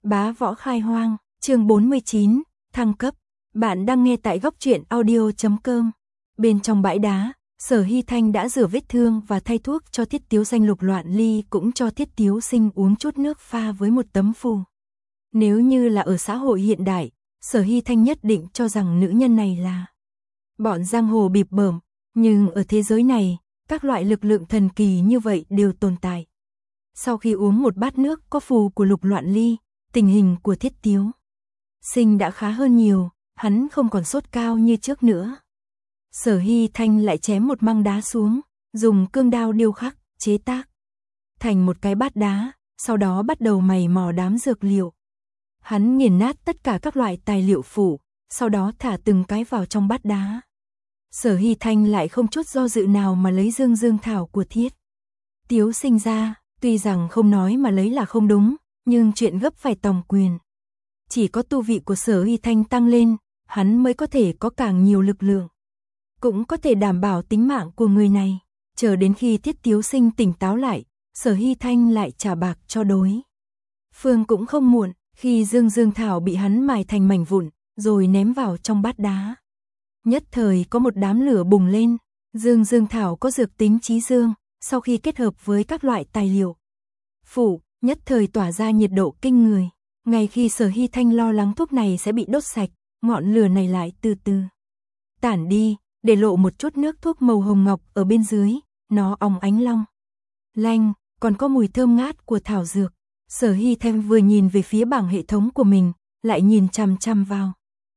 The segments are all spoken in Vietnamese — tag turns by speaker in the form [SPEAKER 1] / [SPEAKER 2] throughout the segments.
[SPEAKER 1] Bá võ khai hoang, chương 49, thăng cấp. Bạn đang nghe tại góc truyện audio.com. Bên trong bãi đá, Sở Hy Thanh đã rửa vết thương và thay thuốc cho Thiết Tiếu Xanh. Lục Loạn Ly cũng cho Thiết Tiếu Sinh uống chút nước pha với một tấm phù. Nếu như là ở xã hội hiện đại, Sở Hy Thanh nhất định cho rằng nữ nhân này là bọn giang hồ bịp bợm, nhưng ở thế giới này, các loại lực lượng thần kỳ như vậy đều tồn tại. Sau khi uống một bát nước có phù của Lục Loạn Ly, tình hình của Thiết Tiếu Sinh đã khá hơn nhiều, hắn không còn sốt cao như trước nữa. Sở Hy Thanh lại chém một măng đá xuống, dùng cương đao điêu khắc, chế tác thành một cái bát đá, sau đó bắt đầu mày mò đám dược liệu. Hắn nghiền nát tất cả các loại tài liệu phủ, sau đó thả từng cái vào trong bát đá. Sở Hy Thanh lại không chút do dự nào mà lấy dương dương thảo của Thiết Tiếu Sinh ra, tuy rằng không nói mà lấy là không đúng, nhưng chuyện gấp phải tòng quyền. Chỉ có tu vị của Sở Hy Thanh tăng lên, hắn mới có thể có càng nhiều lực lượng, cũng có thể đảm bảo tính mạng của người này. Chờ đến khi Thiết Tiếu Sinh tỉnh táo lại, Sở Hy Thanh lại trả bạc cho đối phương cũng không muộn. Khi dương dương thảo bị hắn mài thành mảnh vụn, rồi ném vào trong bát đá, nhất thời có một đám lửa bùng lên. Dương dương thảo có dược tính trí dương, sau khi kết hợp với các loại tài liệu phủ, nhất thời tỏa ra nhiệt độ kinh người. Ngay khi Sở Hy Thanh lo lắng thuốc này sẽ bị đốt sạch, ngọn lửa này lại từ từ tản đi, để lộ một chút nước thuốc màu hồng ngọc ở bên dưới, nó óng ánh long lanh, còn có mùi thơm ngát của thảo dược. Sở Hy Thanh vừa nhìn về phía bảng hệ thống của mình, lại nhìn chằm chằm vào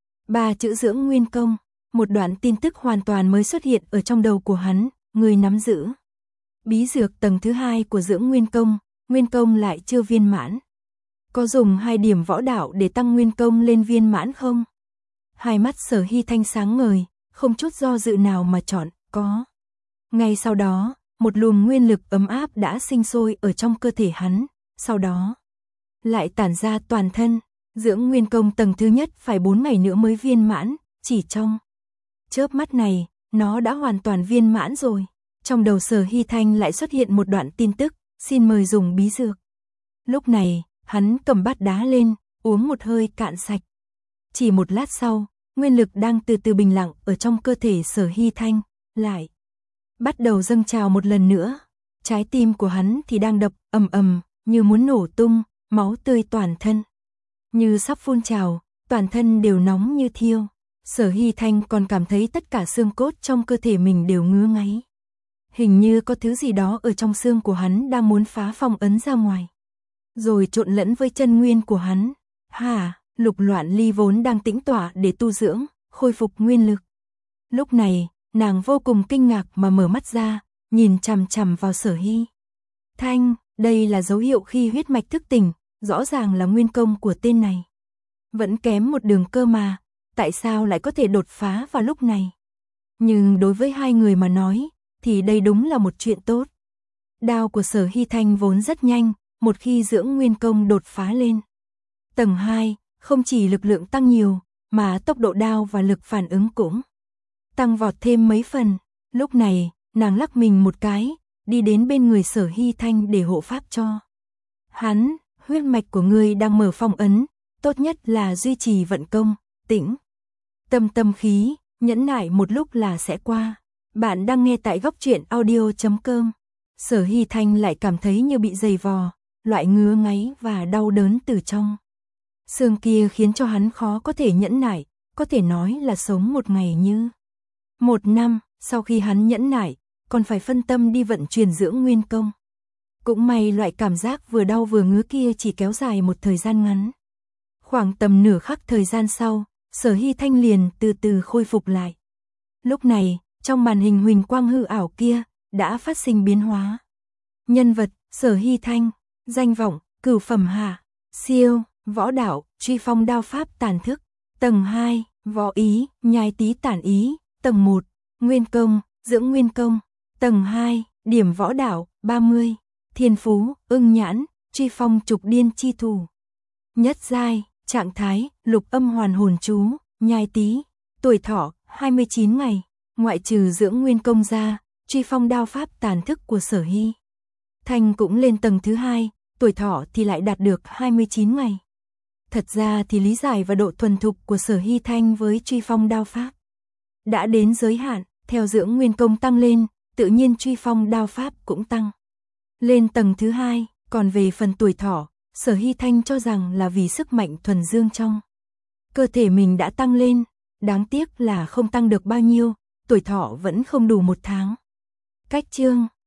[SPEAKER 1] 3 chữ dưỡng nguyên công. Một đoạn tin tức hoàn toàn mới xuất hiện ở trong đầu của hắn, người nắm giữ bí dược tầng thứ 2 của dưỡng nguyên công lại chưa viên mãn. Có dùng 2 điểm võ đạo để tăng nguyên công lên viên mãn không? Hai mắt Sở Hy Thanh sáng ngời, không chút do dự nào mà chọn có. Ngay sau đó, một luồng nguyên lực ấm áp đã sinh sôi ở trong cơ thể hắn, sau đó lại tản ra toàn thân. Dưỡng nguyên công tầng thứ nhất phải 4 ngày nữa mới viên mãn, chỉ trong chớp mắt này, nó đã hoàn toàn viên mãn rồi. Trong đầu Sở Hy Thanh lại xuất hiện một đoạn tin tức, xin mời dùng bí dược. Lúc này, hắn cầm bát đá lên, uống một hơi cạn sạch. Chỉ một lát sau, nguyên lực đang từ từ bình lặng ở trong cơ thể Sở Hy Thanh, lại bắt đầu dâng trào một lần nữa. Trái tim của hắn thì đang đập ầm ầm, như muốn nổ tung, máu tươi toàn thân như sắp phun trào, toàn thân đều nóng như thiêu. Sở Hy Thanh còn cảm thấy tất cả xương cốt trong cơ thể mình đều ngứa ngáy. Hình như có thứ gì đó ở trong xương của hắn đang muốn phá phong ấn ra ngoài, rồi trộn lẫn với chân nguyên của hắn. Lục Loạn Ly vốn đang tĩnh tọa để tu dưỡng, khôi phục nguyên lực. Lúc này, nàng vô cùng kinh ngạc mà mở mắt ra, nhìn chằm chằm vào Sở Hy Thanh. Đây là dấu hiệu khi huyết mạch thức tỉnh, rõ ràng là nguyên công của tên này vẫn kém một đường cơ mà, tại sao lại có thể đột phá vào lúc này? Nhưng đối với hai người mà nói, thì đây đúng là một chuyện tốt. Đao của Sở Hy Thanh vốn rất nhanh, một khi dưỡng nguyên công đột phá lên tầng 2, không chỉ lực lượng tăng nhiều, mà tốc độ đao và lực phản ứng cũng tăng vọt thêm mấy phần. Lúc này, nàng lắc mình một cái, đi đến bên người Sở Hy Thanh để hộ pháp cho hắn. Huyết mạch của ngươi đang mở phong ấn, tốt nhất là duy trì vận công, tĩnh tâm khí, nhẫn nại một lúc là sẽ qua. Bạn đang nghe tại góc truyện audio.com. Sở Hy Thanh lại cảm thấy như bị giày vò, loại ngứa ngáy và đau đớn từ trong xương kia khiến cho hắn khó có thể nhẫn nại, có thể nói là sống một ngày như một năm. Sau khi hắn nhẫn nại, còn phải phân tâm đi vận chuyển dưỡng nguyên công. Cũng may loại cảm giác vừa đau vừa ngứa kia chỉ kéo dài một thời gian ngắn. Khoảng tầm nửa khắc thời gian sau, Sở Hy Thanh liền từ từ khôi phục lại. Lúc này, trong màn hình huỳnh quang hư ảo kia, đã phát sinh biến hóa. Nhân vật, Sở Hy Thanh, danh vọng, cửu phẩm hạ, siêu, võ đạo, truy phong đao pháp tàn thức, tầng 2, võ ý, nhai tí tản ý, tầng 1, nguyên công, dưỡng nguyên công, tầng 2, điểm võ đạo, 30, thiên phú, ưng nhãn, truy phong trục điên chi thủ. Nhất giai, trạng thái, lục âm hoàn hồn chú, nhai tí, tuổi thọ, 29 ngày, ngoại trừ dưỡng nguyên công ra, truy phong đao pháp tàn thức của Sở Hy Thanh cũng lên tầng thứ 2, tuổi thọ thì lại đạt được 29 ngày. Thật ra thì lý giải và độ thuần thục của Sở Hy Thanh với truy phong đao pháp đã đến giới hạn, theo dưỡng nguyên công tăng lên, tự nhiên truy phong đao pháp cũng tăng lên tầng thứ hai. Còn về phần tuổi thọ, Sở Hy Thanh cho rằng là vì sức mạnh thuần dương trong cơ thể mình đã tăng lên, đáng tiếc là không tăng được bao nhiêu, tuổi thọ vẫn không đủ 1 tháng. Cách chương